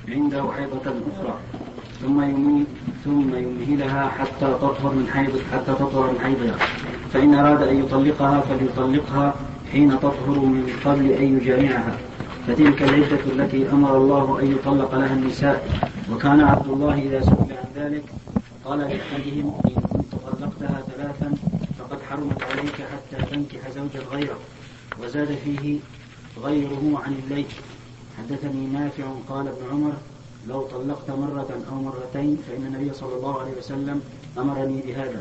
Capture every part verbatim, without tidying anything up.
عنده حيضة أخرى ثم يمهل ثم يمهلها حتى تطهر من حيض حتى تطهر من حيضها، فإن أراد أن يطلقها فليطلقها حين تطهر من قبل أن يجامعها، فتلك العدة التي أمر الله أن يطلق لها النساء. وكان عبد الله إذا سئل عن ذلك قال لأحدهم: إن كنت طلقتها ثلاثا فقد حرمت عليك حتى تنكح زوجا غيره. وزاد فيه غيره عن الليث: حدثني نافع قال ابن عمر: لو طلقت مرة أو مرتين فإن النبي صلى الله عليه وسلم أمرني بهذا.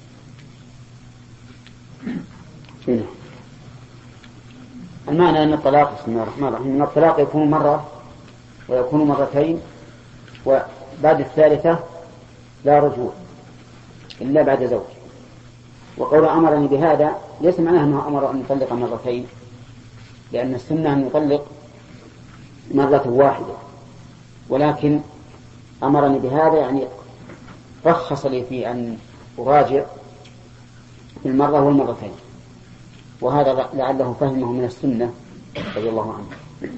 المعنى أن الطلاق بسم الله الرحمن الرحيم أن الطلاق يكون مرة ويكون مرتين، وبعد الثالثة لا رجوع إلا بعد زوج. وقول أمرني بهذا ليس معناه أنه أمر أن يطلق مرتين، لأن السنة أن يطلق مرة واحدة، ولكن أمرني بهذا يعني رخص لي في أن أراجع في المرة والمرتين، وهذا لعله فهمه من السنة رضي الله عنه.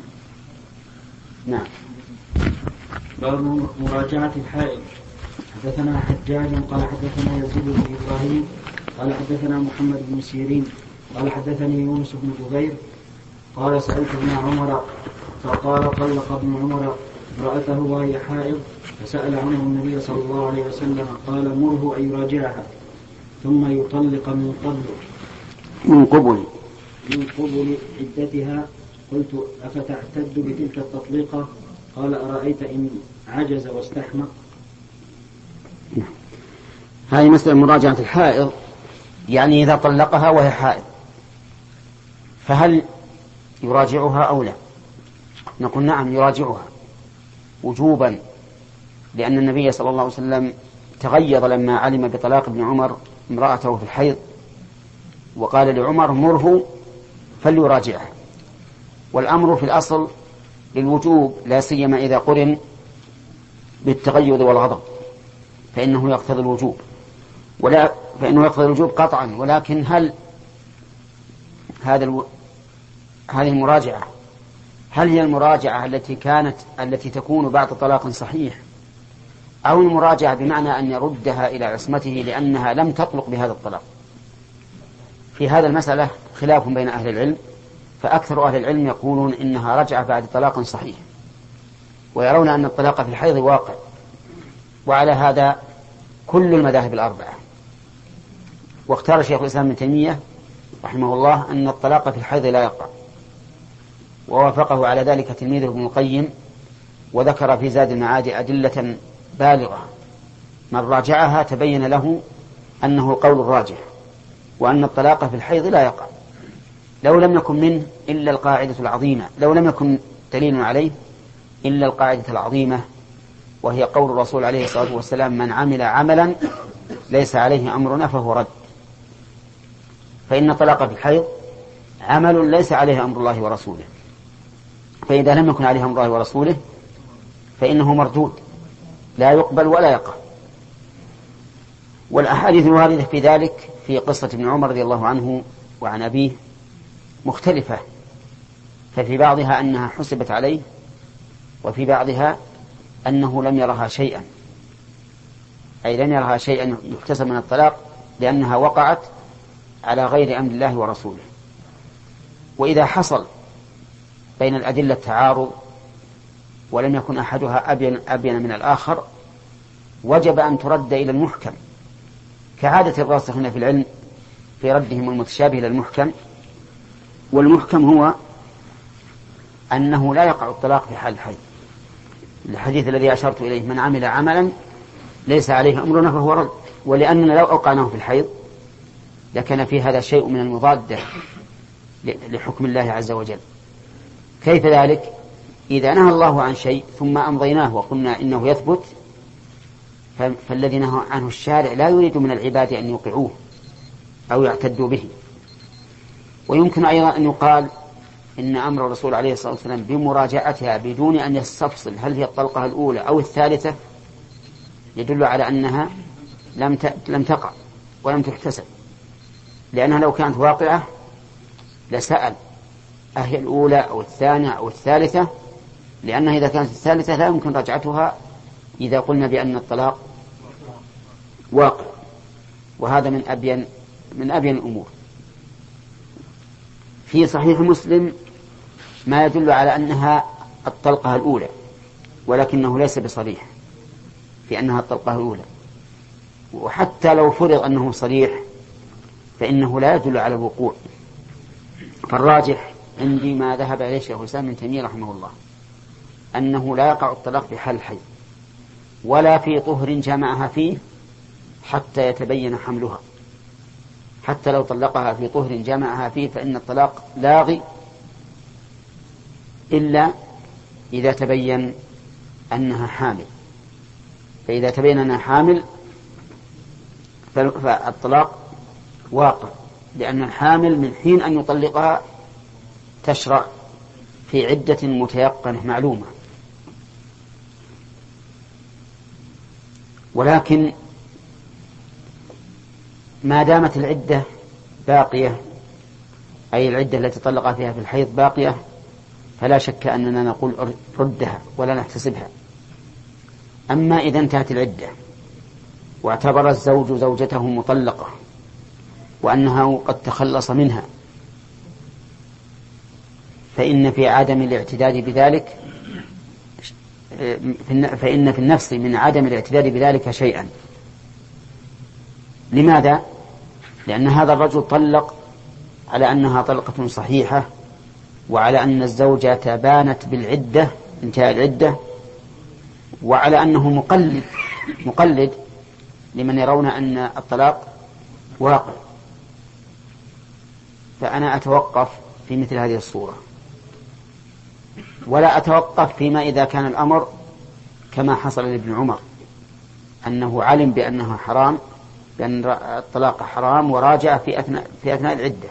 نعم. باب مراجعة الحائض. حدثنا حجاج قال حدثنا يزيد بن إبراهيم قال حدثنا محمد بن سيرين قال حدثني يونس بن جبير قال سألت ابن عمر فقال: طلق ابن عمر امرأته وهي حائض، فسأل عنه النبي صلى الله عليه وسلم قال: مره أن يراجعها ثم يطلق من قبل من قبل من قبل عدتها. قلت: أفتعتد بتلك التطليقة؟ قال: أرأيت إن عجز واستحمق. هذه مسألة مراجعة الحائض، يعني إذا طلقها وهي حائض فهل يراجعها أو لا؟ نقول نعم يراجعها وجوبا، لأن النبي صلى الله عليه وسلم تغيظ لما علم بطلاق ابن عمر امرأته في الحيض، وقال لعمر: مره فليراجعها. والأمر في الأصل للوجوب، لا سيما إذا قرن بالتغيظ والغضب فإنه يقتضي الوجوب، ولا فإنه يقتضي الوجوب قطعا. ولكن هل هذا الو... هذه المراجعة هل هي المراجعة التي كانت التي تكون بعد طلاق صحيح، أو المراجعة بمعنى أن يردها إلى عصمته لأنها لم تطلق بهذا الطلاق؟ في هذا المسألة خلاف بين أهل العلم، فأكثر أهل العلم يقولون إنها رجعة بعد طلاق صحيح، ويرون أن الطلاق في الحيض واقع، وعلى هذا كل المذاهب الأربعة. واختار شيخ الإسلام ابن تيمية رحمه الله أن الطلاق في الحيض لا يقع، ووافقه على ذلك تلميذه ابن القيم، وذكر في زاد المعاد أدلة بالغة. من راجعها تبين له أنه قول الراجح، وأن الطلاق في الحيض لا يقع، لو لم يكن منه إلا القاعدة العظيمة، لو لم يكن دليل عليه إلا القاعدة العظيمة، وهي قول الرسول عليه الصلاة والسلام: من عمل عملا ليس عليه أمرنا فهو رد. فإن الطلاق في الحيض عمل ليس عليه أمر الله ورسوله، فإذا لم يكن عليه أمر الله ورسوله فإنه مردود لا يقبل ولا يقع. والأحاديث الواردة في ذلك في قصة ابن عمر رضي الله عنه وعن أبيه مختلفة، ففي بعضها أنها حسبت عليه، وفي بعضها أنه لم يرها شيئا، أي لم يرها شيئا يحتسب من الطلاق، لأنها وقعت على غير أمر الله ورسوله. وإذا حصل بين الأدلة تعارض ولم يكن أحدها أبين, أبين من الآخر، وجب أن ترد إلى المحكم، كعادة الراسخين في العلم في ردهم المتشابه إلى المحكم. والمحكم هو أنه لا يقع الطلاق في حال الحيض، الحديث الذي أشرت إليه: من عمل عملا ليس عليه أمرنا فهو رد. ولأننا لو أوقعناه في الحيض لكان في هذا شيء من المضادة لحكم الله عز وجل. كيف ذلك؟ إذا نهى الله عن شيء ثم أمضيناه وقلنا إنه يثبت، فالذي نهى عنه الشارع لا يريد من العباد أن يوقعوه أو يعتدوا به. ويمكن أيضا أن يقال إن أمر الرسول عليه الصلاة والسلام بمراجعتها بدون أن يستفصل هل هي الطلقة الأولى أو الثالثة يدل على أنها لم لم تقع ولم تحتسب، لأنها لو كانت واقعة لسأل أهي الأولى أو الثانية أو الثالثة، لأنها إذا كانت الثالثة لا يمكن رجعتها إذا قلنا بأن الطلاق واقع، وهذا من أبين من أبين الأمور. في صحيح مسلم ما يدل على أنها الطلقة الأولى، ولكنه ليس بصريح في أنها الطلقة الأولى، وحتى لو فرض أنه صريح فإنه لا يدل على الوقوع. فالراجح عندي ما ذهب إليه شيخ الإسلام ابن تيمية رحمه الله أنه لا يقع الطلاق في حال الحيض ولا في طهر جمعها فيه حتى يتبين حملها. حتى لو طلقها في طهر جمعها فيه فإن الطلاق لاغي إلا إذا تبين أنها حامل، فإذا تبين أنها حامل فالطلاق واقع، لأن الحامل من حين أن يطلقها تشرع في عدة متيقنة معلومة. ولكن ما دامت العدة باقية، أي العدة التي طلق فيها في الحيض باقية، فلا شك أننا نقول ردها ولا نحتسبها. أما إذا انتهت العدة واعتبر الزوج زوجته مطلقة وأنها قد تخلص منها، فإن في عدم الاعتداد بذلك فإن في النفس من عدم الاعتداد بذلك شيئا. لماذا؟ لأن هذا الرجل طلق على أنها طلقة صحيحة، وعلى أن الزوجة بانت بالعدة انتهاء العدة، وعلى أنه مقلد مقلد لمن يرون أن الطلاق واقع. فأنا أتوقف في مثل هذه الصورة، ولا أتوقف فيما إذا كان الأمر كما حصل لابن عمر أنه علم بأنها حرام، بأن الطلاق حرام وراجع في أثناء, في أثناء العدة.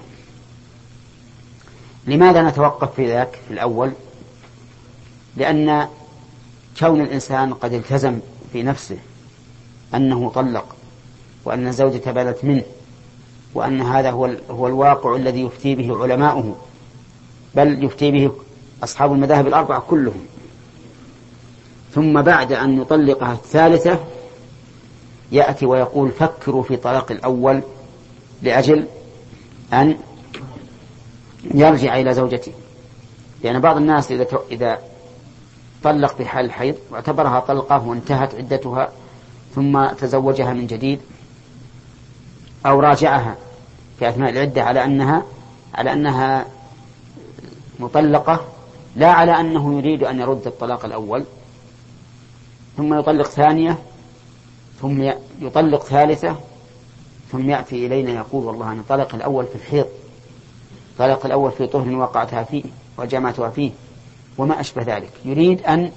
لماذا نتوقف في ذاك في الأول؟ لأن كون الإنسان قد التزم في نفسه أنه طلق وأن الزوجة بانت منه، وأن هذا هو, هو الواقع الذي يفتي به علماؤه، بل يفتي به أصحاب المذاهب الأربعة كلهم، ثم بعد أن يطلقها الثالثة يأتي ويقول فكروا في طلاق الأول لأجل أن يرجع إلى زوجته. لأن يعني بعض الناس إذا إذا طلق في حال الحيض واعتبرها طلقة وانتهت عدتها ثم تزوجها من جديد أو راجعها في أثناء العدة على أنها على أنها مطلقة، لا على أنه يريد أن يرد الطلاق الأول، ثم يطلق ثانية، ثم يطلق ثالثة، ثم يأتي إلينا يقول والله أنا طلق الأول في الحيض، طلق الأول في طهر وقعتها فيه وجمعتها فيه وما أشبه ذلك. يريد أن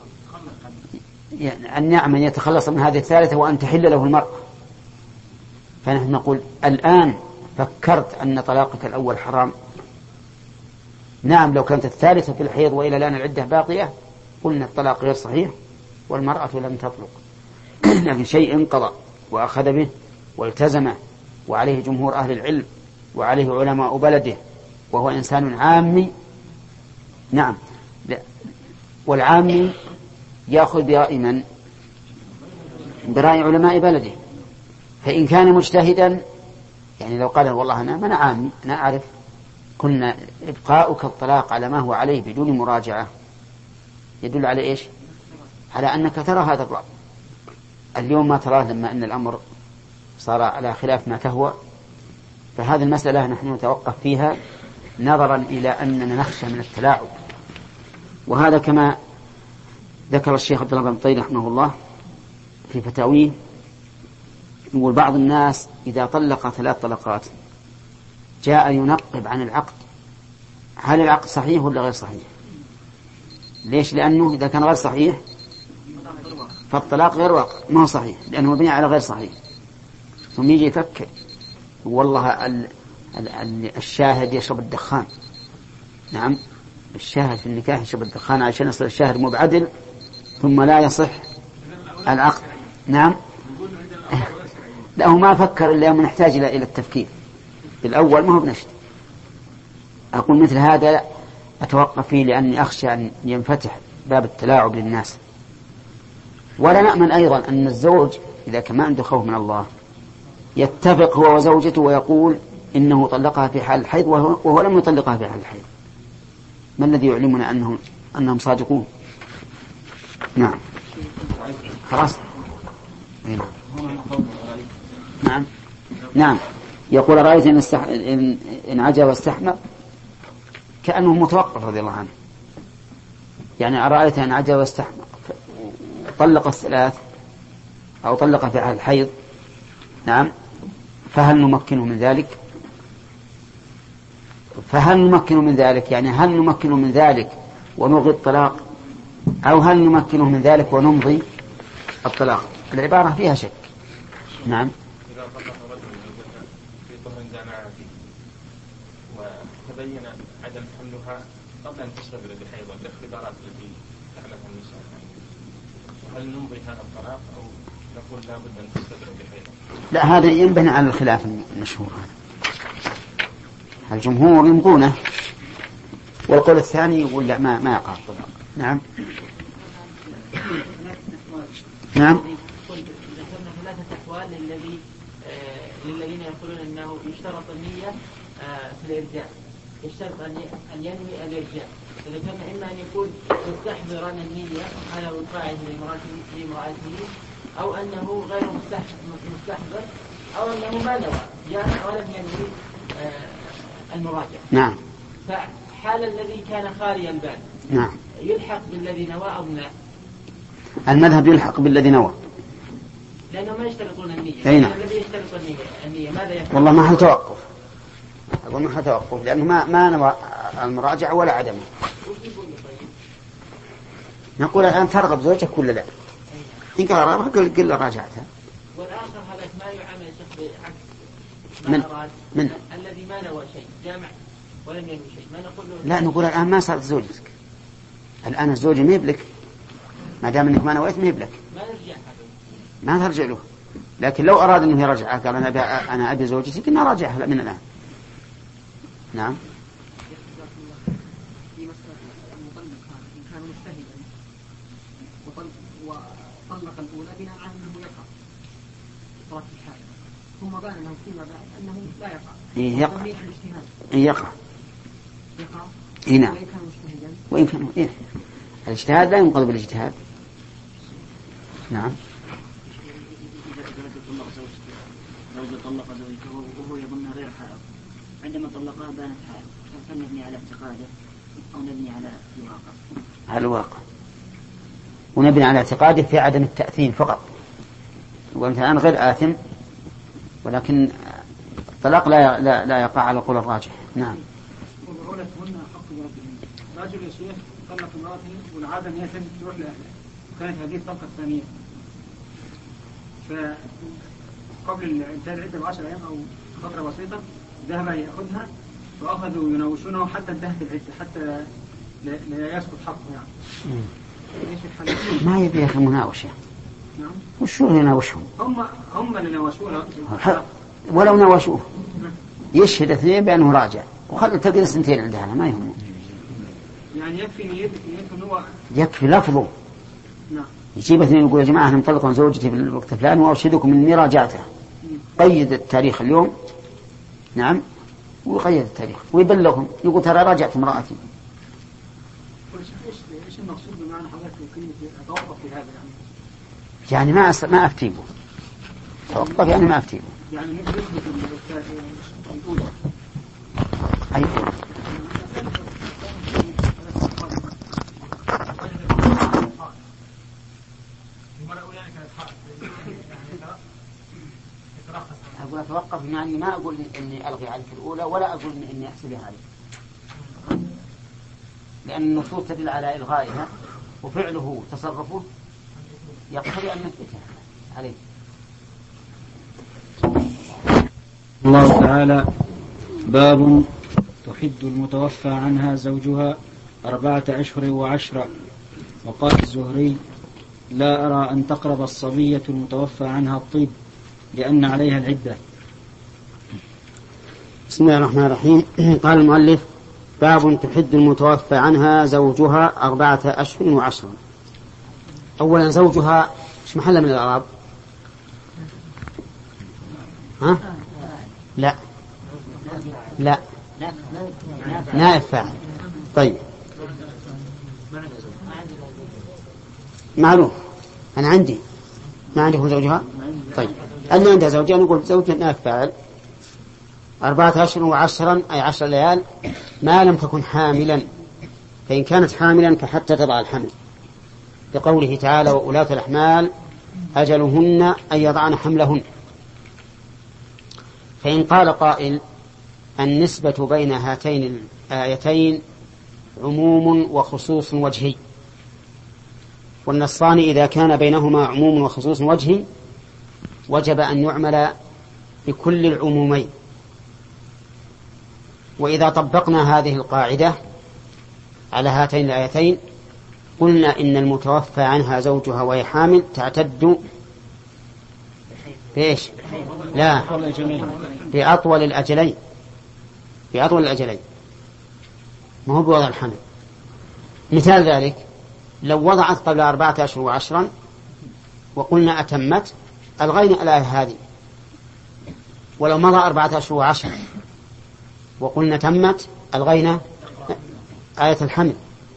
أن يعمل يتخلص من هذه الثالثة وأن تحل له المرأة. فنحن نقول الآن فكرت أن طلاقك الأول حرام؟ نعم لو كانت الثالثة في الحيض وإلى الآن العدة باقية قلنا الطلاق غير صحيح والمرأة لم تطلق. لكن شيء انقضى وأخذ به والتزمه، وعليه جمهور أهل العلم وعليه علماء بلده، وهو إنسان عامي. نعم، والعامي يأخذ برأي من؟ برأي علماء بلده. فإن كان مجتهدا يعني لو قال والله أنا ما أنا عامي أنا أعرف، كنا إبقاؤك الطلاق على ما هو عليه بدون مراجعة يدل على إيش؟ على أنك ترى هذا الرأي. اليوم ما تراه لما أن الأمر صار على خلاف ما تهوى. فهذه المسألة نحن نتوقف فيها نظرا إلى أننا نخشى من التلاعب. وهذا كما ذكر الشيخ عبد الله بن طيب رحمه الله في فتاويه، يقول بعض الناس إذا طلق ثلاث طلقات جاء ينقب عن العقد، هل العقد صحيح ولا غير صحيح؟ ليش؟ لأنه إذا كان غير صحيح فالطلاق غير واقع، ما هو صحيح لأنه مبني على غير صحيح. ثم يجي يفكر والله ال ال ال الشاهد يشرب الدخان. نعم، الشاهد في النكاح يشرب الدخان عشان يصير الشاهد مو بعدل ثم لا يصح العقد. نعم، لا هو ما فكر إلا يوم نحتاج إلى إلى التفكير. الأول ما هو بنشد. أقول مثل هذا أتوقف فيه لأني أخشى أن ينفتح باب التلاعب للناس. ولا نأمن أيضا أن الزوج إذا كان ما عنده خوف من الله يتفق هو وزوجته ويقول إنه طلقها في حال الحيض وهو, وهو لم يطلقها في حال الحيض. ما الذي يعلمنا أنهم, أنهم صادقون؟ نعم خلاص. نعم نعم يقول رأيت إن, استح... إن... إن عجى واستحمى كأنه متوقف رضي الله عنه. يعني أرأيت إن عجى واستحمى طلق الثلاث أو طلق في حال الحيض، نعم، فهل نمكنه من ذلك؟ فهل نمكنه من ذلك يعني هل نمكنه من ذلك ونلغي الطلاق، أو هل نمكنه من ذلك ونمضي الطلاق؟ العبارة فيها شك. نعم. إذا طلق رجل زوجته في طهر جامعة فيه وتبين عدم حملها قبل أن تستبرد الحيض بالاختبارات التي تعملها النساء، هل نمضي هذا الطلاق أو نقول لا بد أن تستبرد الحيض؟ لا، هذا ينبني على الخلاف المشهور. الجمهور يمضونه، والقول الثاني يقول لا، ما ما يقع الطلاق. نعم نعم. ذكرنا ثلاثة أحوال للذي آه للذين يقولون أنه يشترط النية آه في الإرجاع، يشترط أن ينوي الإرجاع. فذكرنا إما أن يكون مستحضرا النية على وقاعه لامرأته، أو أنه غير مستحضر، أو أنه ما نوى جاء ولم ينوي آه المراجعة. نعم. فحال الذي كان خالي البال نعم يلحق بالذي نوى أو لا؟ المذهب يلحق بالذي نوى، لأنه ما يشترطون النية. أي نعم. الذي يشترط النية, النية ماذا يفعل؟ والله ما حتوقف، أقول ما حتوقف، لأنه ما ما نوى المراجعة ولا عدمه. نقول الآن ترغب زوجك ولا لا؟ إن قال رغبها قل راجعتها. والآخر هذا ما يعامل شخص بعكس من من الذي ما نوى شيء جامع ولم ينوي شيء، ما نقول له لا، نقول الآن ما صارت زوجتك، الآن الزوج ما يبلك، ما دام انك ما نويت ما يبلك، ما نرجع ما ترجع له. لكن لو أراد أنه يرجعها قال أنا أبي أنا أبي زوجتي كنا راجعها من الآن. نعم. في مسألة المطلق هذا إن كان مجتهدا وطلق الأولى بناء على أنه يقع طلاق الحائض، ثم بان له فيما بعد أنه لا يقع. إيه يقع. الاجتهاد. إيه يقع. يقع. إيه نعم. وإن كان مجتهدا. وإن كان إيه. الاجتهاد لا ينقض بالاجتهاد. نعم. رجل طلق زوجته وهو يظنها غير حائض، عندما طلقها بانت حائض، هل نبني على اعتقاده أو نبني على الواقع؟ على الواقع، ونبني على اعتقاده في عدم التأثيم فقط. وأنت الآن غير آثم، ولكن الطلاق لا لا لا يقع على قول الراجح. نعم. وبعولتهن حق بربهن. رجل يا شيخ طلق امرأته والعادة أن هي تروح لأهله، وكانت هذه الطلقة الثانية، فقبل انتهاء العدة بعشر أيام أو فترة بسيطة ذهب يأخذها وأخذوا يناوشونه حتى انتهت العدة، حتى لا يسقط حقه يعني. ايش الحل؟ ما يبي ياخذ مناوشة. نعم. وشو يناوشهم؟ هم هم اللي ناوشوه. ولو ناوشوه يشهد اثنين بأنه راجع وخلوا تقدر سنتين عندها ما يهمه. يعني يكفي نيته إنه هو يكفي لفظه. نعم. يجيب اثنين يقول يا جماعة أنا مطلق زوجتي في الوقت الفلاني وأرشدكم إني راجعتها. قيد التاريخ اليوم. نعم. ويقيد التاريخ ويبلغهم يقول ترى راجعت امرأتي. ايش ايش المقصود بمعنى حضرتك كلمة اتوقف في هذا يعني؟ يعني ما أس... ما أفتيبه. توقف يعني ما أفتيبه. يعني يثبت الأولى. أيوة. أقول أتوقف يعني ما أقول إني ألغي عليك الأولى ولا أقول إني أحسبها عليك، لأن النصوص تدل على إلغائها وفعله وتصرفه يقتضي أن نثبتها عليه. الله تعالى باب تحد المتوفى عنها زوجها أربعة أشهر وعشرة. وقال الزهري لا أرى أن تقرب الصبية المتوفى عنها الطيب لأن عليها العدة. بسم الله الرحمن الرحيم. قال المؤلف باب تحد المتوفى عنها زوجها أربعة أشهر وعشرا. أولا زوجها ايش محل من الإعراب؟ ها؟ لا لا نائب فاعل. طيب معروف. أنا عندي ما عندكم زوجها؟ طيب اللي عندها زوجها نقول زوجها نائب فاعل. أربعة أشهر وعشرا أي عشر ليال ما لم تكن حاملا، فإن كانت حاملا فحتى تضع الحمل، لقوله تعالى وأولاة الأحمال أجلهن أن يضعن حملهن. فإن قال قائل النسبة بين هاتين الآيتين عموم وخصوص وجهي، والنصان إذا كان بينهما عموم وخصوص وجهي وجب أن يعمل بكل العمومين. وإذا طبقنا هذه القاعدة على هاتين الآيتين قلنا إن المتوفى عنها زوجها وهي حامل تعتد بإيش؟ لا، بأطول الأجلين، بأطول الأجلين، ما هو بوضع الحمل. مثال ذلك لو وضعت قبل أربعة أشهر وعشرا وقلنا أتمت ألغينا الآية هذه، ولو مضى أربعة أشهر وعشرا وقلنا تمت ألغينا آية الحمل.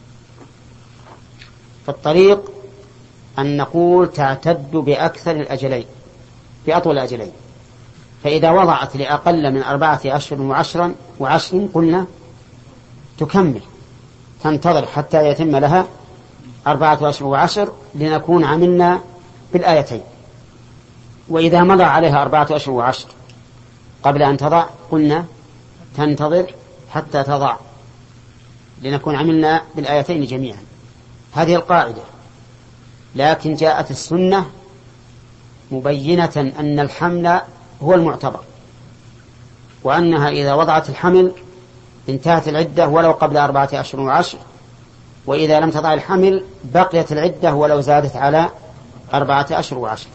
فالطريق أن نقول تعتد بأكثر الأجلين، بأطول الأجلين. فإذا وضعت لأقل من أربعة أشهر وعشرا وعشر قلنا تكمل، تنتظر حتى يتم لها أربعة أشهر وعشر لنكون عملنا بالآيتين. وإذا مضى عليها أربعة أشهر وعشر قبل أن تضع قلنا تنتظر حتى تضع لنكون عملنا بالآيتين جميعا. هذه القاعدة. لكن جاءت السنة مبينة أن الحمل هو المعتبر، وأنها إذا وضعت الحمل انتهت العدة ولو قبل أربعة أشهر وعشر، وإذا لم تضع الحمل بقيت العدة ولو زادت على أربعة أشهر وعشر.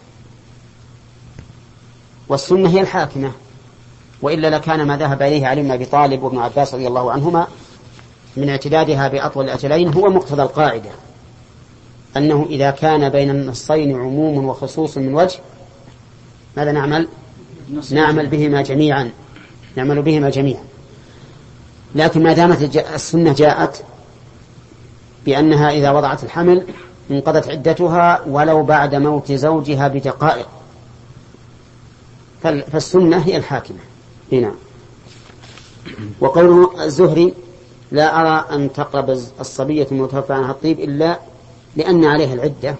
والسنة هي الحاكمة، وإلا لكان ما ذهب إليه علي بن أبي طالب وابن عباس رضي الله عنهما من اعتدادها بأطول الأجلين هو مقتضى القاعدة، أنه إذا كان بين النصين عموم وخصوص من وجه ماذا نعمل؟ نعمل بهما جميعا، نعمل بهما جميعا. لكن ما دامت السنة جاءت بأنها إذا وضعت الحمل انقضت عدتها ولو بعد موت زوجها بدقائق، فالسنة هي الحاكمة هنا. وقوله الزهري لا أرى أن تقرب الصبية المتوفى عنها الطيب إلا لأن عليها العدة،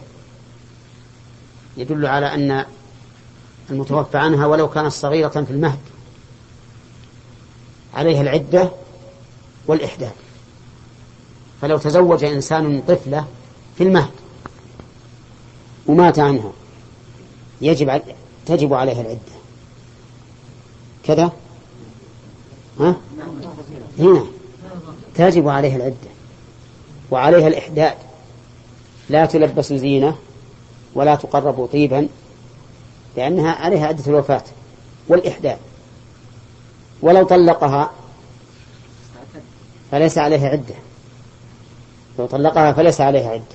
يدل على أن المتوفى عنها ولو كانت صغيرة في المهد عليها العدة والإحداث. فلو تزوج إنسان طفلة في المهد ومات عنها يجب تجب عليها العدة كذا، ها؟ هنا تجب عليها العدة وعليها الإحداد، لا تلبس زينة ولا تقرب طيبا لأنها عليها عدة الوفاة والإحداد. ولو طلقها فليس عليها عدة، لو طلقها فليس عليها عدة،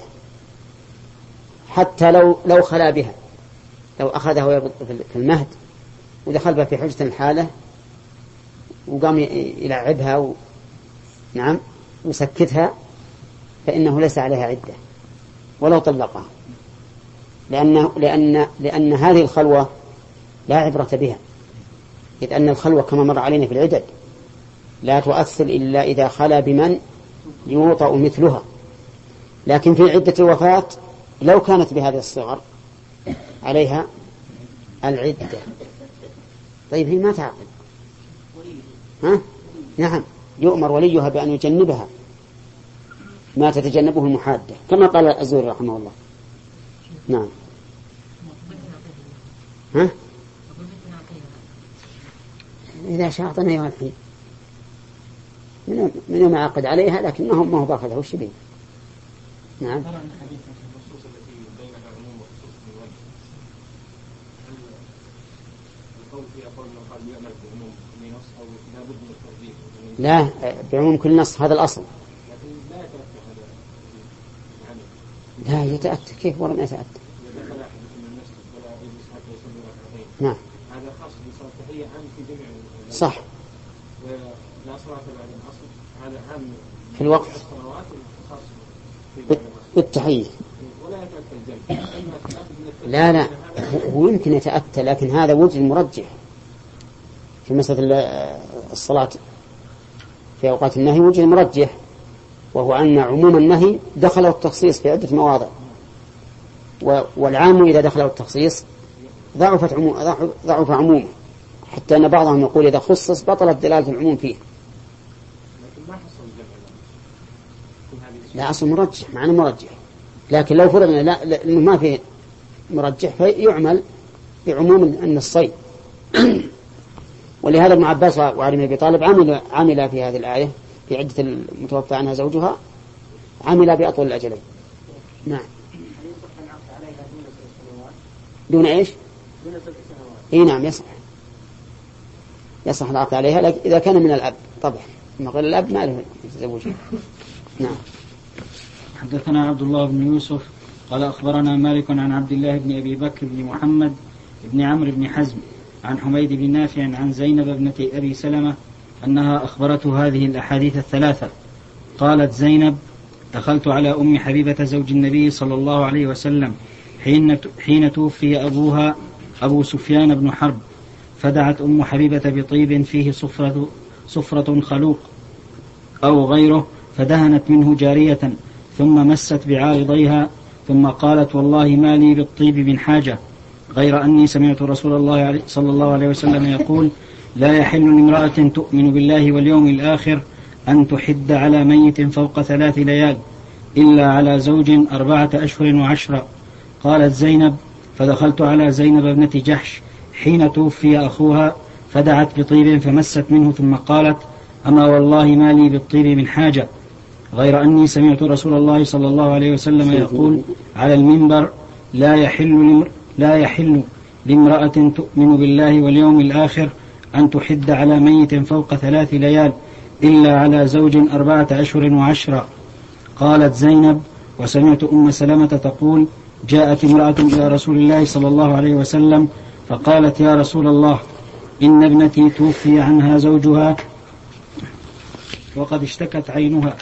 حتى لو لو خلا بها، لو أخذها في المهد ودخل بها في حجة الحالة وقام يلعبها و... نعم وسكتها فإنه ليس عليها عدة ولو طلقها، لأن لأن لأن هذه الخلوة لا عبرة بها، إذ أن الخلوة كما مر علينا في العدد لا تؤثر إلا إذا خلا بمن يوطأ مثلها. لكن في عدة الوفاة لو كانت بهذه الصغر عليها العدة. طيب هي ما تعقل، ها؟ نعم يؤمر وليها بأن يجنبها ما تتجنبه المحادة كما قال الزهري رحمه الله. نعم. ها؟ إذا شاء أعطنا أيها الحين من يوم عقد عليها، لكن ما هو ما هو باخذها وش بيه. نعم. لا، بعموم كل نص، هذا الأصل. لا يتأتى، كيف ورم يتأتى؟ نعم هذا خاص بصلاة التحية عام في جميع صح، ولا صلاة بعد الأصل هذا عام في الوقت الصلوات خاص في بالتحية. ولا يتأتى الجمع. لا لا، هو يمكن يتأتى، لكن هذا وجه المرجح في مسألة الصلاة في أوقات النهي، وجه المرجح وهو أن عموم النهي دخله التخصيص في عدة مواضع، والعام إذا دخله التخصيص ضعفت عموم ضعف عمومه، حتى أن بعضهم يقول إذا خصص بطلت دلالة العموم فيه. لا، أصل مرجح، معنى مرجح، لكن لو فرضنا لا لأنه ما فيه مرجح فيعمل بعموم النصين. ولهذا ابن عباس وعلي بن أبي طالب عمل عمل في هذه الآية في عدة المتوفى عنها زوجها، عمل بأطول الأجلين. نعم. دون إيش؟ إيه نعم يصح، يصح العقد عليها إذا كان من الأب طبعا، ما قال الأب ما له يتزوجها. نعم. حدثنا عبد الله بن يوسف قال أخبرنا مالك عن عبد الله بن أبي بكر بن محمد بن عمرو بن حزم عن حميد بن نافع عن زينب ابنة أبي سلمة أنها أخبرته هذه الأحاديث الثلاثة. قالت زينب: دخلت على أم حبيبة زوج النبي صلى الله عليه وسلم حين حين توفي أبوها أبو سفيان بن حرب، فدعت أم حبيبة بطيب فيه صفرة, صفرة خلوق أو غيره، فدهنت منه جارية ثم مست بعارضيها، ثم قالت: والله ما لي بالطيب من حاجة، غير أني سمعت رسول الله صلى الله عليه وسلم يقول: لا يحل لامرأة تؤمن بالله واليوم الآخر أن تحد على ميت فوق ثلاث ليال إلا على زوج أربعة أشهر وعشرة. قالت زينب: فدخلت على زينب ابنة جحش حين توفي أخوها، فدعت بطيب فمست منه، ثم قالت: أما والله ما لي بالطيب من حاجة، غير أني سمعت رسول الله صلى الله عليه وسلم يقول على المنبر: لا يحل لا يحل لامرأة تؤمن بالله واليوم الآخر أن تحد على ميت فوق ثلاث ليال إلا على زوج أربعة أشهر وعشرة. قالت زينب: وسمعت أم سلمة تقول: جاءت امرأة إلى رسول الله صلى الله عليه وسلم فقالت: يا رسول الله، إن ابنتي توفي عنها زوجها وقد اشتكت عينها،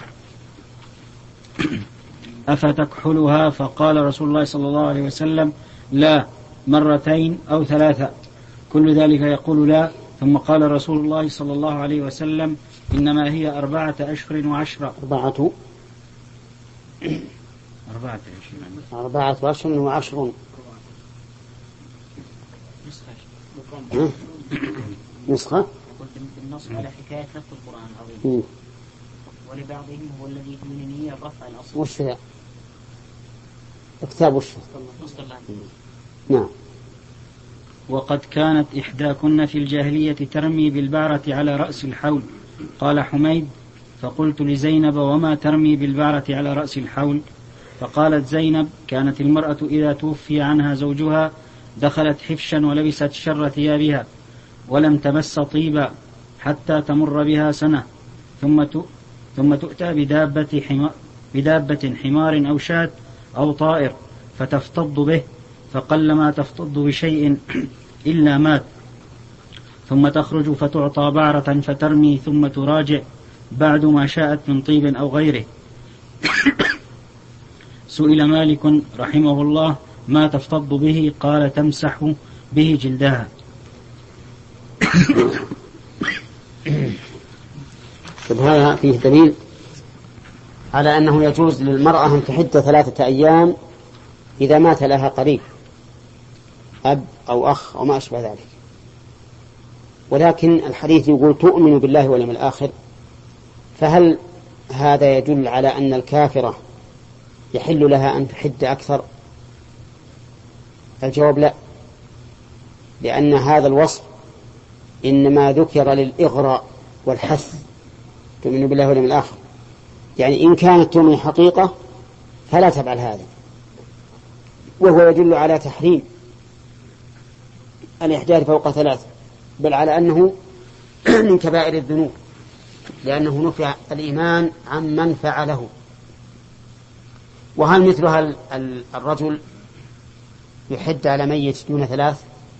أفتكحلها؟ فقال رسول الله صلى الله عليه وسلم: لا، مرتين أو ثلاثة. كل ذلك يقول لا. ثم قال رسول الله صلى الله عليه وسلم: إنما هي أربعة أشهر وعشرة. أربعة أربعة أشهر أربعة أشهر وعشرون. نسخة نسخة قلت بالنص على حكاية نص القرآن العظيم، ولبعضهم هو الذي من نية رفع الأصل. وش ذا؟ كتاب وش؟ نعم. وقد كانت إحداكن في الجاهلية ترمي بالبعرة على رأس الحول. قال حميد: فقلت لزينب: وما ترمي بالبعرة على رأس الحول؟ فقالت زينب: كانت المرأة إذا توفي عنها زوجها دخلت حفشا ولبست شر ثيابها ولم تمس طيبا حتى تمر بها سنة، ثم ثم تؤتى بدابة حمار, بدابة حمار أو شاة أو طائر فتفتض به، فقلما تفتض بشيء إلا مات، ثم تخرج فتعطى بعرة فترمي، ثم تراجع بعد ما شاءت من طيب أو غيره. سئل مالك رحمه الله: ما تفتض به؟ قال: تمسح به جلدها. هذا فيه دليل على أنه يجوز للمرأة أن تحد ثلاثة أيام إذا مات لها قريب، أب أو أخ أو ما أشبه ذلك. ولكن الحديث يقول: تؤمن بالله واليوم الآخر، فهل هذا يدل على أن الكافرة يحل لها أن تحد أكثر؟ الجواب لا، لأن هذا الوصف إنما ذكر للإغراء والحث، تؤمن بالله واليوم الآخر، يعني إن كانت تؤمن حقيقة فلا تفعل هذا، وهو يدل على تحريم الإحداث فوق ثلاث بل على أنه من كبائر الذنوب، لأنه نفع الإيمان عن من فعله. وهل مثلها الرجل يحد على ميت دون ثلاث؟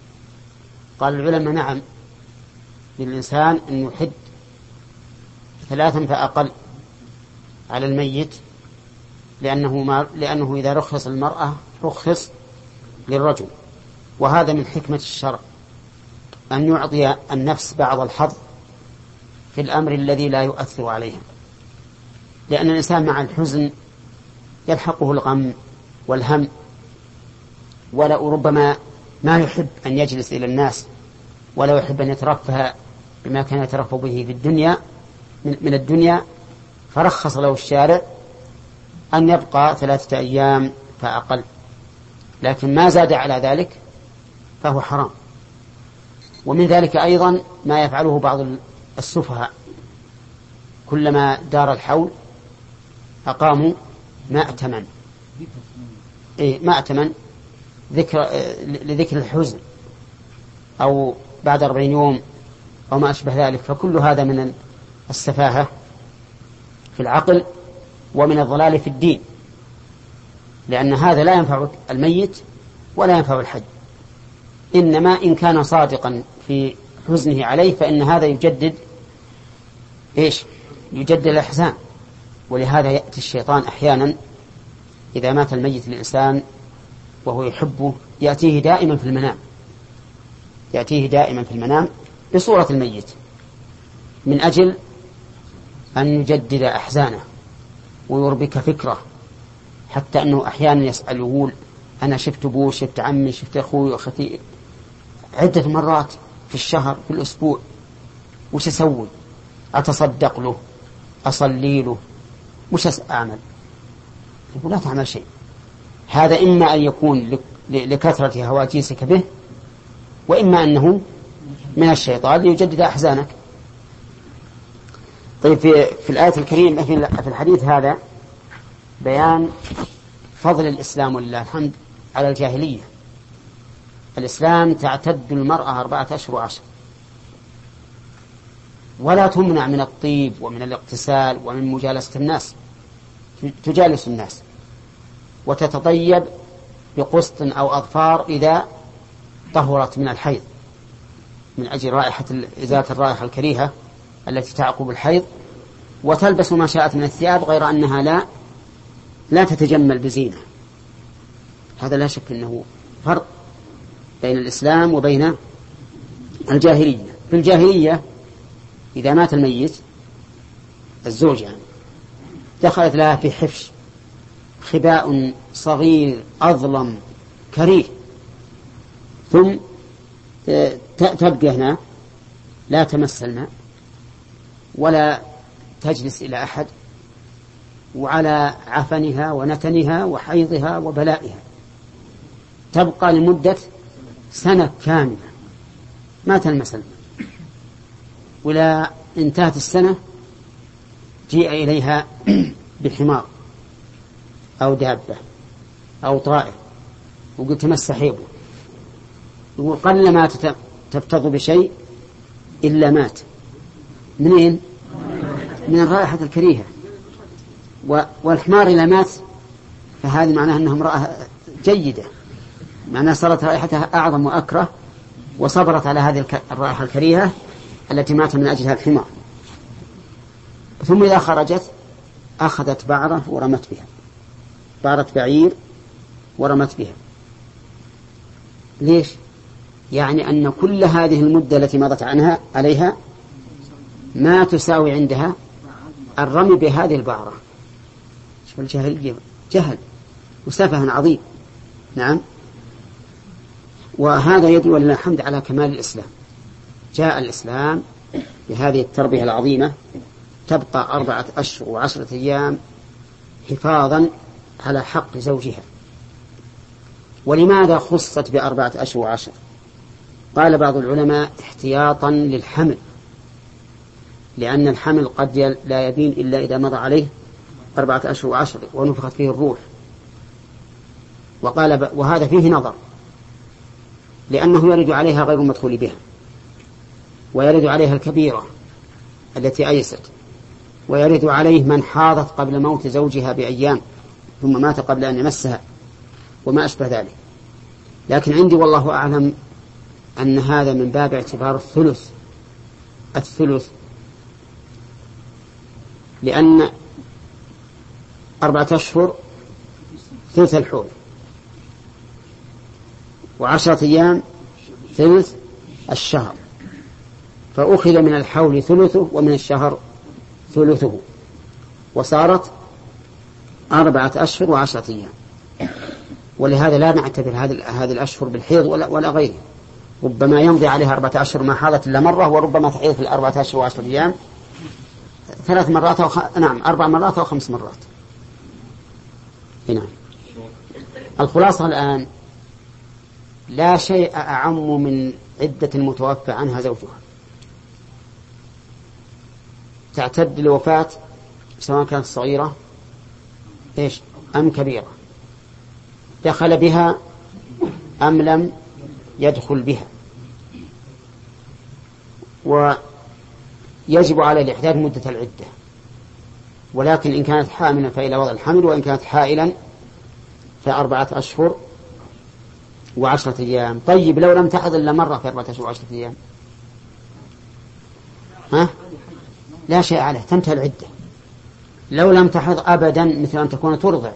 قال العلماء نعم، للإنسان أن يحد ثلاثا فأقل على الميت، لأنه, ما لأنه إذا رخص المرأة رخص للرجل. وهذا من حكمة الشرع أن يعطي النفس بعض الحظ في الأمر الذي لا يؤثر عليها، لأن الإنسان مع الحزن يلحقه الغم والهم، ولا ربما ما يحب أن يجلس إلى الناس، ولا يحب أن يترفه بما كان يترفه به في الدنيا من الدنيا، فرخص له الشارع أن يبقى ثلاثة أيام فأقل، لكن ما زاد على ذلك فهو حرام. ومن ذلك أيضا ما يفعله بعض السفهاء، كلما دار الحول أقاموا مأتما إيه مأتما ذكر لذكر الحزن، أو بعد أربعين يوم أو ما أشبه ذلك. فكل هذا من السفاهة في العقل ومن الضلال في الدين، لأن هذا لا ينفع الميت ولا ينفع الحي، إنما إن كان صادقا في حزنه عليه فإن هذا يجدد إيش؟ يجدد الأحزان. ولهذا يأتي الشيطان أحيانا إذا مات الميت الإنسان وهو يحبه، يأتيه دائما في المنام يأتيه دائما في المنام بصورة الميت، من أجل أن يجدد أحزانه ويربك فكره، حتى أنه أحيانا يسأل يقول أنا شفت أبوي، شفت عمي، شفت أخوي وأختي عدة مرات في الشهر في الأسبوع، وش أسوي؟ أتصدق له؟ أصلي له؟ وش أعمل؟ يقول لا تعمل شيء. هذا إما أن يكون لكثرة هواجيسك به، وإما أنه من الشيطان ليجدد أحزانك. طيب في, في الآية الكريمة في الحديث هذا بيان فضل الإسلام ولله الحمد على الجاهلية. الإسلام تعتد المرأة أربعة أشهر وعشر، ولا تمنع من الطيب ومن الاغتسال ومن مجالسة الناس، تجالس الناس وتتطيب بقسط أو أظفار إذا طهرت من الحيض، من أجل رائحة ذات الرائحة الكريهة التي تعقب الحيض، وتلبس ما شاءت من الثياب، غير أنها لا لا تتجمل بزينة. هذا لا شك أنه فرق بين الإسلام وبين الجاهلية. في الجاهلية إذا مات الميت الزوج يعني دخلت لها في حفش خباء صغير أظلم كريه، ثم تبقى هنا لا تمس الماء ولا تجلس إلى أحد، وعلى عفنها ونتنها وحيضها وبلائها تبقى لمدة سنة كاملة ما تلمس الماء. ولا انتهت السنة جيء إليها بحمار أو دابة أو طائر وقلت تمس حيضه، يقول قل ما تفتض بشيء إلا مات. منين؟ من الرائحة الكريهة. والحمار إذا مات فهذه معناها أنها امرأة جيدة، معناها صارت رائحتها أعظم وأكره، وصبرت على هذه الرائحة الكريهة التي مات من أجلها الحمار. ثم إذا خرجت أخذت بعرة ورمت بها، بعرة بعير ورمت بها. ليش؟ يعني أن كل هذه المدة التي مضت عنها عليها ما تساوي عندها الرمي بهذه البعرة. شوف الجهل، جهل وسفه عظيم. نعم. وهذا يدل ولله الحمد على كمال الإسلام. جاء الإسلام بهذه التربية العظيمة، تبقى أربعة أشهر وعشرة أيام حفاظا على حق زوجها. ولماذا خصت بأربعة أشهر وعشر؟ قال بعض العلماء احتياطا للحمل، لأن الحمل قد لا يبين إلا إذا مضى عليه أربعة أشهر وعشر ونفخت فيه الروح. وقال ب... وهذا فيه نظر، لأنه يرد عليها غير المدخول بها، ويرد عليها الكبيرة التي أيست، ويرد عليه من حاضت قبل موت زوجها بأيام ثم مات قبل أن يمسها وما أشبه ذلك. لكن عندي والله أعلم أن هذا من باب اعتبار الثلث الثلث لأن أربعة أشهر ثلث الحول، وعشرة أيام ثلث الشهر، فأخذ من الحول ثلثه ومن الشهر ثلثه، وصارت أربعة أشهر وعشرة أيام. ولهذا لا نعتبر هذه الأشهر بالحيض ولا, ولا غيره، ربما يمضي عليها أربعة أشهر ما حاضت إلا مرة، وربما تحيض في الأربعة أشهر وعشرة أيام ثلاث مرات أو خ... نعم أربع مرات أو خمس مرات. نعم. الخلاصة الآن لا شيء أعم من عدة المتوفى عنها زوجها، تعتد الوفاة سواء كانت صغيرة إيش أم كبيرة، دخل بها أم لم يدخل بها، ويجب على الإحداث مدة العدة، ولكن إن كانت حاملا فإلى وضع الحمل، وإن كانت حائلا فأربعة أشهر وعشرة أيام. طيب لو لم تحض إلا مرة في أربعة أشهر وعشرة أيام ها؟ لا شيء عليه، تنتهي العدة. لو لم تحض أبدا مثل أن تكون ترضع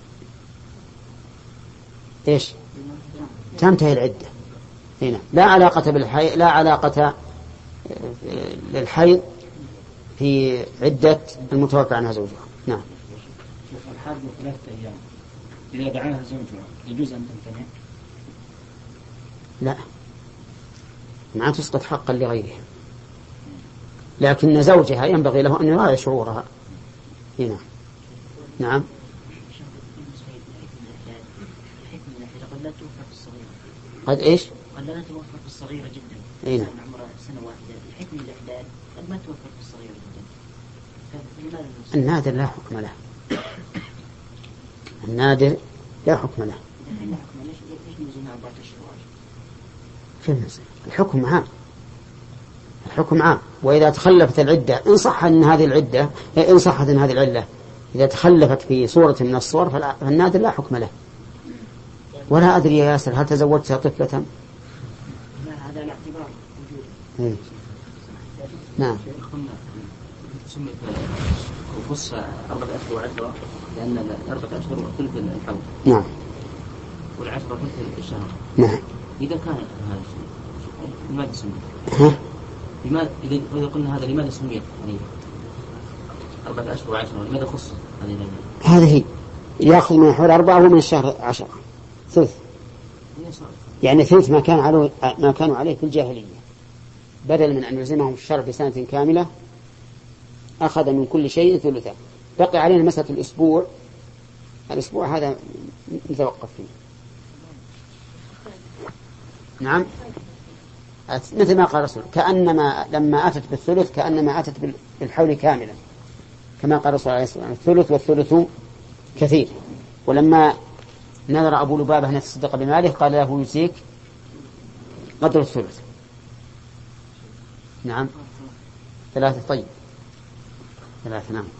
إيش تنتهي العدة هنا، لا علاقة بالحيض، لا علاقة للحيض في عدة المتوفى عنها زوجها. نعم. الحرب ثلاثة أيام إذا دعاها زوجها يجوز أن تمتنع؟ لا، ما تسقط حقا لغيرها، لكن زوجها ينبغي له أن يراعي شعورها هنا. نعم. قد إيش؟ قد لا توفر في الصغيرة جدا. أين؟ عمرها سنة واحدة. الحكم الإحداث قد ما توفر في الصغيرة جدا. النادر لا حكم له. النادر لا حكم له. في المسألة الحكم عام. الحكم عام، وإذا تخلفت العدة إن صح أن هذه العدة إن صحت أن هذه العلة إذا تخلفت في صورة من الصور فالنادر لا حكم له. ولا أدري يا ياسر هل تزوجتها طفلة؟ لا، هذا الاعتبار إيه. نعم. سميت وخص أربعة أشهر وعشرة لأن الأربعة أشهر ثلث الحول. نعم. والعشرة ثلث الشهر. نعم. إذا كان هذا لماذا سميت؟ ها؟ لماذا إذا قلنا هذا لماذا سميت يعني أربعة أشهر وعشرة لماذا خص هذه الأيام؟ هذه يأخذ من الحول أربعة ومن الشهر عشرة ثلث، يعني ثلث ما كان عليه ما كانوا عليه في الجاهلية، بدل من أن يلزمهم الشرع بسنة كاملة أخذ من كل شيء ثلثا. بقي علينا مسألة الأسبوع، الأسبوع هذا نتوقف فيه. نعم. مثل ما قال الرسول كأنما لما أتت بالثلث كأنما أتت بالحول كاملا، كما قال الرسول عليه الصلاة والسلام الثلث والثلث كثير. ولما نذر أبو لبابة أن يتصدق بماله قال له يجزيك قدر الثلث. نعم. ثلاثة. طيب ثلاثة. نعم.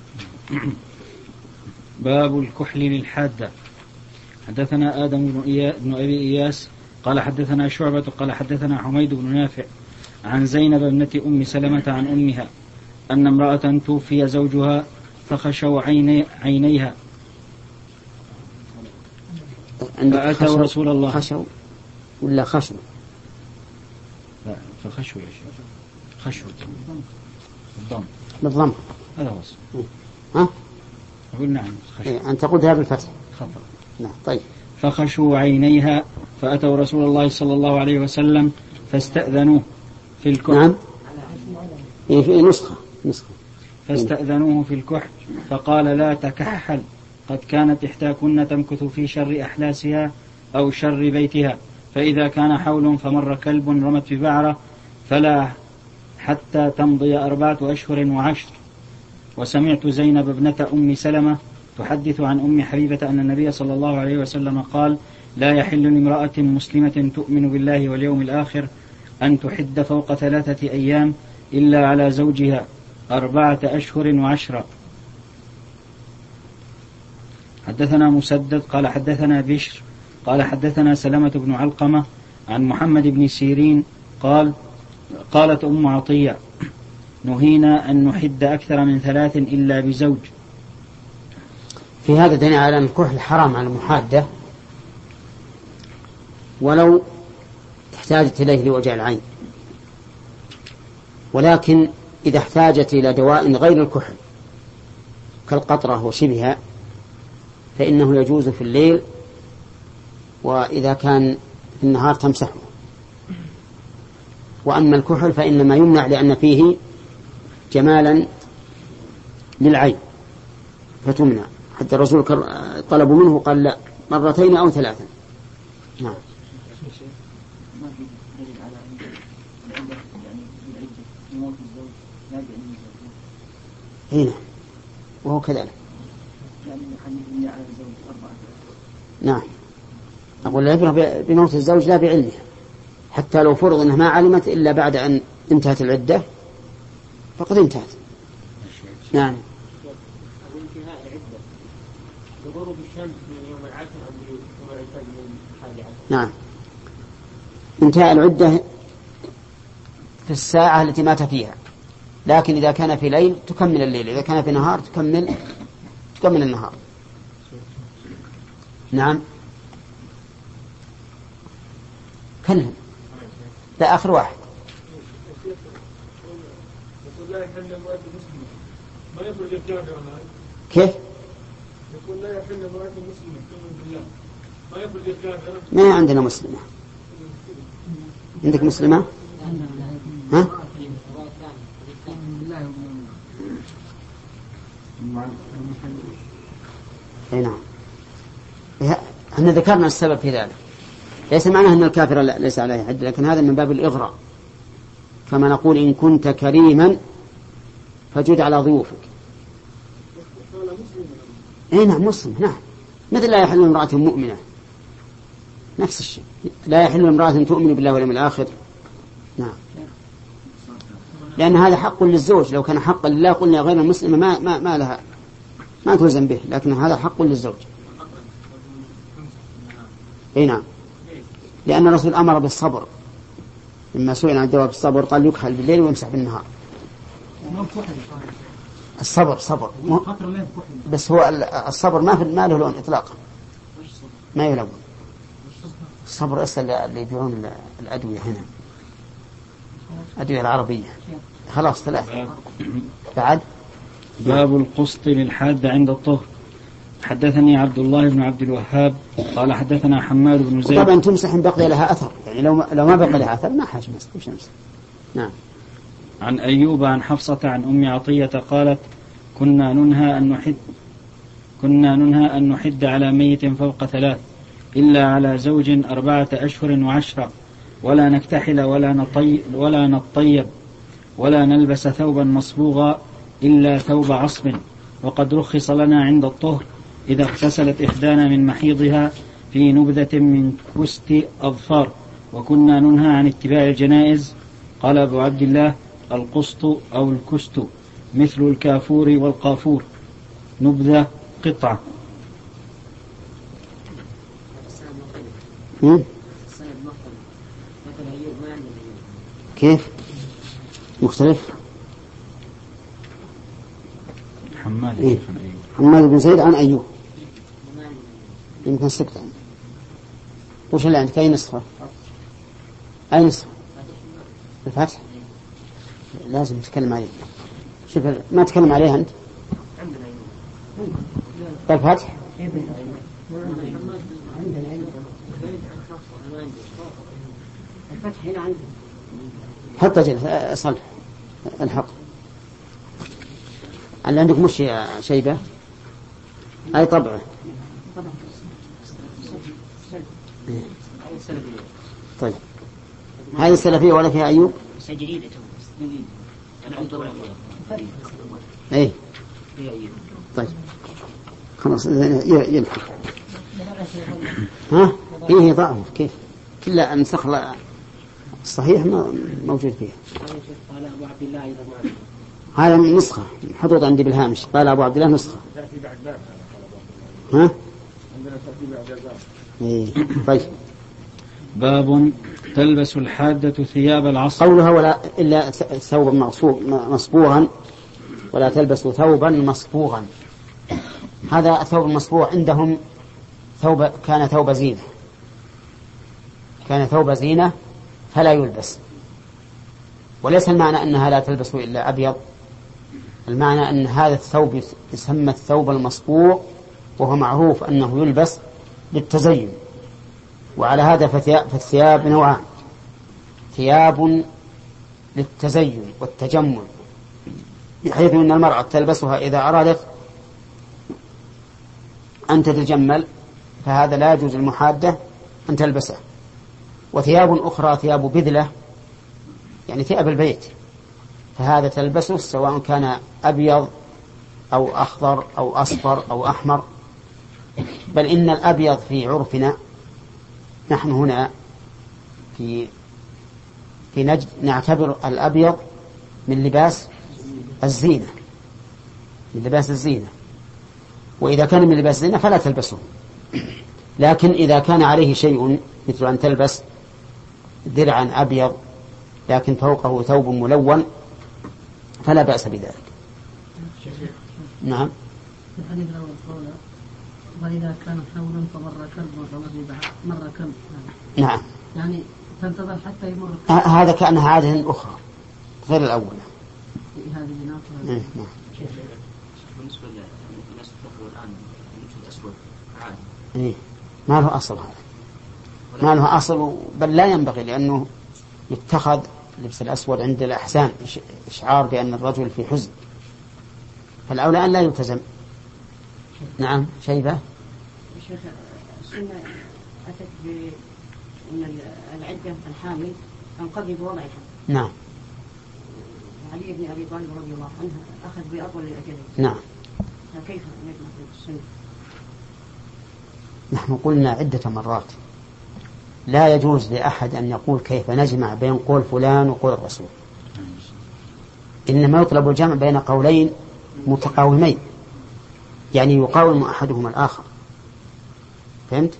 باب الكحل للحادة. حدثنا آدم بن, إيا... بن أبي إياس قال حدثنا شعبة قال حدثنا حميد بن نافع عن زينب ابنة أم سلمة عن أمها أن امرأة توفي زوجها فخشوا عيني... عينيها فأتوا رسول الله. خشوا ولا خشوا؟ لا فخشوا يا شيخ، خشوا بالضم. بالضم هذا هو. ها؟ أقول نعم. إيه أن تقول هذا بالفتح. خطأ. نعم. طيب. فخشوا عينيها فأتوا رسول الله صلى الله عليه وسلم فاستأذنوه في الكحل. نعم. إيه في نسخة نسخة. فاستأذنوه في الكحل فقال لا تكحل، قد كانت إحداكن تمكث في شر أحلاسها أو شر بيتها، فإذا كان حول فمر كلب رمت ببعرة فلا حتى تمضي أربعة أشهر وعشر. وسمعت زينب ابنة أم سلمة تحدث عن أم حبيبة أن النبي صلى الله عليه وسلم قال لا يحل لامرأة مسلمة تؤمن بالله واليوم الآخر أن تحد فوق ثلاثة أيام إلا على زوجها أربعة أشهر وعشرة. حدثنا مسدد قال حدثنا بشر قال حدثنا سلمة بن علقمة عن محمد بن سيرين قال قالت أم عطية نهينا أن نحد أكثر من ثلاث إلا بزوج. في هذا دليل على أن الكحل حرام على المحادة ولو احتاجت إليه لوجع العين، ولكن إذا احتاجت إلى دواء غير الكحل كالقطرة وشبهها فإنه يجوز في الليل، وإذا كان في النهار تمسحه. وأما الكحل فإنما يمنع لأن فيه جمالا للعين فتمنع، حتى الرسول طلبوا منه قال لا مرتين أو ثلاثا. نعم. ما في دليل على أن يعني العدة موت الزوج لا بأن يزوج. هنا وهو كذلك. يعني حديث الله على الزوج أربعة. نعم. أقول العبرة بموت الزوج لا بعلمها، حتى لو فرض أنها ما علمت إلا بعد أن انتهت العدة فقد انتهت. نعم. انتهاء العدة بغروب الشمس من يوم العشر أو يوم الفجر من الحادي عشر. نعم. انتهاء العدة في الساعة التي مات فيها، لكن إذا كان في ليل تكمل الليل، إذا كان في نهار تكمل تكمل النهار. نعم. كلهم. لا آخر واحد. كيف؟ يقول لا يحل امرأة مسلمة بالله ما يخرج الكافر. ما عندنا مسلمة. عندك مسلمة؟ ها؟ اي نعم. احنا ذكرنا السبب في ذلك، ليس معناه ان الكافر ليس عليه حد، لكن هذا من باب الإغراء، كما نقول إن كنت كريما فجد على ضيوفك. اي نعم مسلم. نعم. مثل لا يحل امرأة مؤمنة، نفس الشيء، لا يحل امرأة تؤمن بالله واليوم الآخر. نعم. لأن هذا حق للزوج، لو كان حقا لله قلنا غير المسلمة ما ما ما لها ما تلزم به، لكن هذا حق للزوج. اي نعم. لأن الرسول أمر بالصبر، لما سئل عن الدواء بالصبر قال يكحل بالليل ويمسح بالنهار. الصبر صبر بس هو الصبر ما في ما له لون إطلاقا، ما يلون. الصبر أسأل اللي يبيعون الأدوية هنا، الأدوية العربية. خلاص ثلاثة بعد. باب القسط للحاد عند الطهر. حدثني عبد الله بن عبد الوهاب قال حدثنا حماد بن زيد. طبعا تمسح إن بقي لها أثر، يعني لو لو ما بقي لها أثر ما حاجة مسح. نعم. عن أيوب عن حفصة عن أم عطية قالت كنا ننهى أن نحد كنا ننهى أن نحد على ميت فوق ثلاث إلا على زوج أربعة أشهر وعشرة، ولا نكتحل ولا نطي ولا نطيب ولا نلبس ثوبا مصبوغا إلا ثوب عصب، وقد رخص لنا عند الطهر إذا اغتسلت إحدانا من محيضها في نبذة من كست أظفار، وكنا ننهى عن اتباع الجنائز. قال أبو عبد الله القسط أو الكست مثل الكافور والقافور، نبذة قطعة. كيف مختلف؟ حماد إيه؟ حماد بن زيد عن أيوب يمكن سكت عنه. وش اللي عندك؟ أي نسخة؟ أي نسخة؟ الفتح؟ لازم تتكلم عليه. شوف ما تتكلم عليها أنت. الفتح؟ الفتح هنا عندي. حط جل صلح الحق. اللي عندك مش شيبة أي طبعه. طيب هذه السلفية ولا فيها أيوب؟ جديدة. إيه. طيب خلاص يلحق. ها؟ إيه ضعه كيف؟ كلا أنسخ الصحيح ما موجود فيه. قال أبو عبد الله أيضا هذا نسخة محطوط عندي بالهامش. قال أبو عبد الله نسخة. ها؟ إيه. طيب. باب تلبس الحادة ثياب العصر. قولها ولا إلا ثوبا مصبوغا ولا تلبس ثوبا مصبوغا. هذا الثوب المصبوغ عندهم ثوب كان ثوب زينة كان ثوب زينة فلا يلبس. وليس المعنى أنها لا تلبس إلا أبيض. المعنى أن هذا الثوب يسمى الثوب المصبوغ وهو معروف أنه يلبس للتزين. وعلى هذا فالثياب نوعان: ثياب للتزين والتجمل، بحيث أن المرأة تلبسها إذا أرادت أن تتجمل، فهذا لا يجوز المحادة أن تلبسه. وثياب أخرى ثياب بذلة، يعني ثياب البيت، فهذا تلبسه سواء كان أبيض أو أخضر أو أصفر أو أحمر. بل إن الأبيض في عرفنا نحن هنا في في نجد نعتبر الأبيض من لباس الزينة من لباس الزينة وإذا كان من لباس الزينة فلا تلبسه. لكن إذا كان عليه شيء مثل أن تلبس درعا أبيض لكن فوقه ثوب ملون فلا بأس بذلك. نعم. في الحديث الأول قوله وإذا كان حول فمر كلب مر كلب. نعم. يعني تنتظر حتى يمر. هذا كأنها عادة أخرى غير الأول. هذه ناقصة. نعم. بالنسبة للناس تقول الآن الوجه الأسود عادي. إيه ما له أصل هذا. ما له أصل بل لا ينبغي، لأنه يتخذ لبس الأسود عند الأحزان إشعار بأن الرجل في حزن، فالأولى أن لا يلتزم. نعم. شيبة. شيخ السنة أتت بأن العدة الحامل تنقضي بوضعها. نعم. علي بن أبي طالب رضي الله عنه أخذ بأطول الأجل. نعم. فكيف نجمع السنة؟ نحن قلنا عدة مرات لا يجوز لأحد أن يقول كيف نجمع بين قول فلان وقول الرسول، إنما يطلب الجمع بين قولين متقاومين، يعني يقاوم أحدهما الآخر. فهمت؟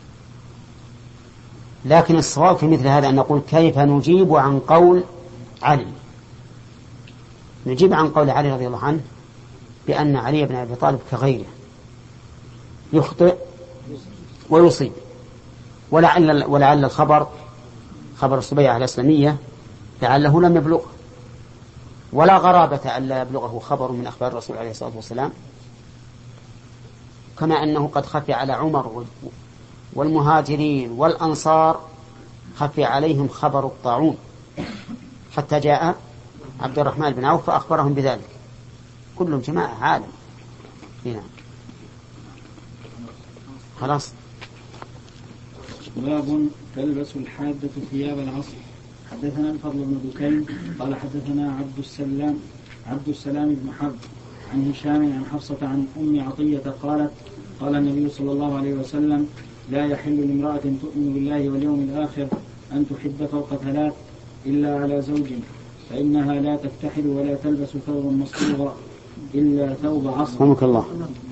لكن الصواب في مثل هذا أن نقول كيف نجيب عن قول علي. نجيب عن قول علي رضي الله عنه بأن علي بن أبي طالب كغيره يخطئ ويصيب، ولعل, ولعل الخبر خبر السبيعة الإسلامية لعله لم يبلغه، ولا غرابة أن لا يبلغه خبر من أخبار الرسول عليه الصلاة والسلام، كما أنه قد خفي على عمر والمهاجرين والأنصار خفي عليهم خبر الطاعون حتى جاء عبد الرحمن بن عوف فأخبرهم بذلك. كلهم جماعة عالم. هنا خلاص. باب تلبس الحادة ثياب العصر. حدثنا الفضل بن دكين قال حدثنا عبد السلام عبد السلام بن حرب عن هشام عن حفصة عن أم عطية قالت قال النبي صلى الله عليه وسلم لا يحل لامرأة تؤمن بالله واليوم الآخر أن تحد فوق ثلاث إلا على زوج، فإنها لا تفتحل ولا تلبس ثوبا مصبوغا إلا ثوب عصر. رحمك الله.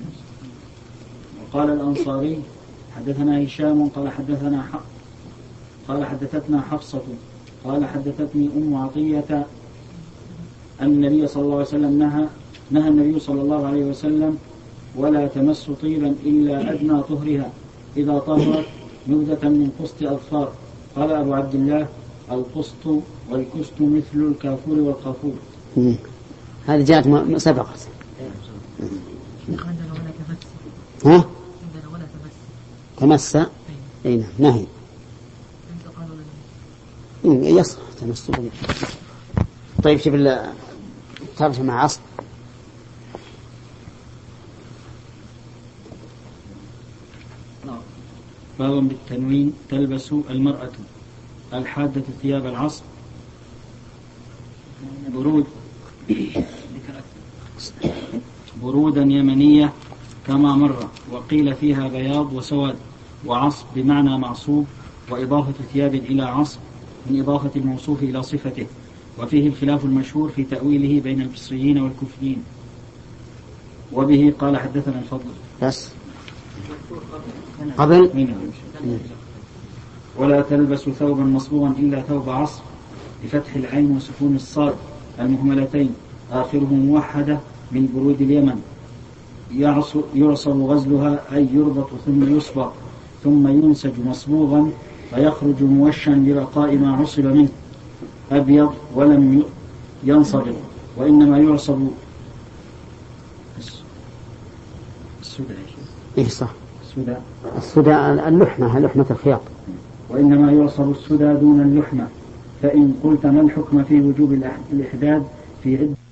وقال الأنصاري حدثنا هشام قال حدثنا حق قال حدثتنا حفصة قال حدثتني أم عطية أن النبي صلى الله عليه وسلم نهى نهى النبي صلى الله عليه وسلم ولا تمس طيبا إلا أدنى طهرها إذا طهرت نبذة من قسط أظفار. قال أبو عبد الله القسط والكسط مثل الكافور والقافور. هذه جاءت سبقت. ها؟ تمس. اي نعم نهي. يصح تمس. طيب شوف الترجمة مع عصر. باب بالتنوين تلبس المرأة الحادة ثياب العصر برود برودا يمنية كما مر، وقيل فيها بياض وسواد، وعصب بمعنى معصوب، وإضافة ثياب إلى عصب من إضافة الموصوف إلى صفته، وفيه الخلاف المشهور في تأويله بين البصريين والكوفيين. وبه قال حدثنا الفضل. بس قبل ولا تلبس ثوبا مصبوغا إلا ثوب عصر بفتح العين وسكون الصاد المهملتين آخره موحدة من برود اليمن يعصب غزلها أي يربط ثم يصبغ ثم ينسج مصبوغا فيخرج موشا لبقاء ما عصب منه أبيض ولم ينصبغ، وإنما يعصب السدى. إيه صح، السدى السدى اللحمة لحمة الخياط. وإنما يعصب السدى دون اللحمة. فإن قلت ما الحكم في وجوب الإحداد في عدة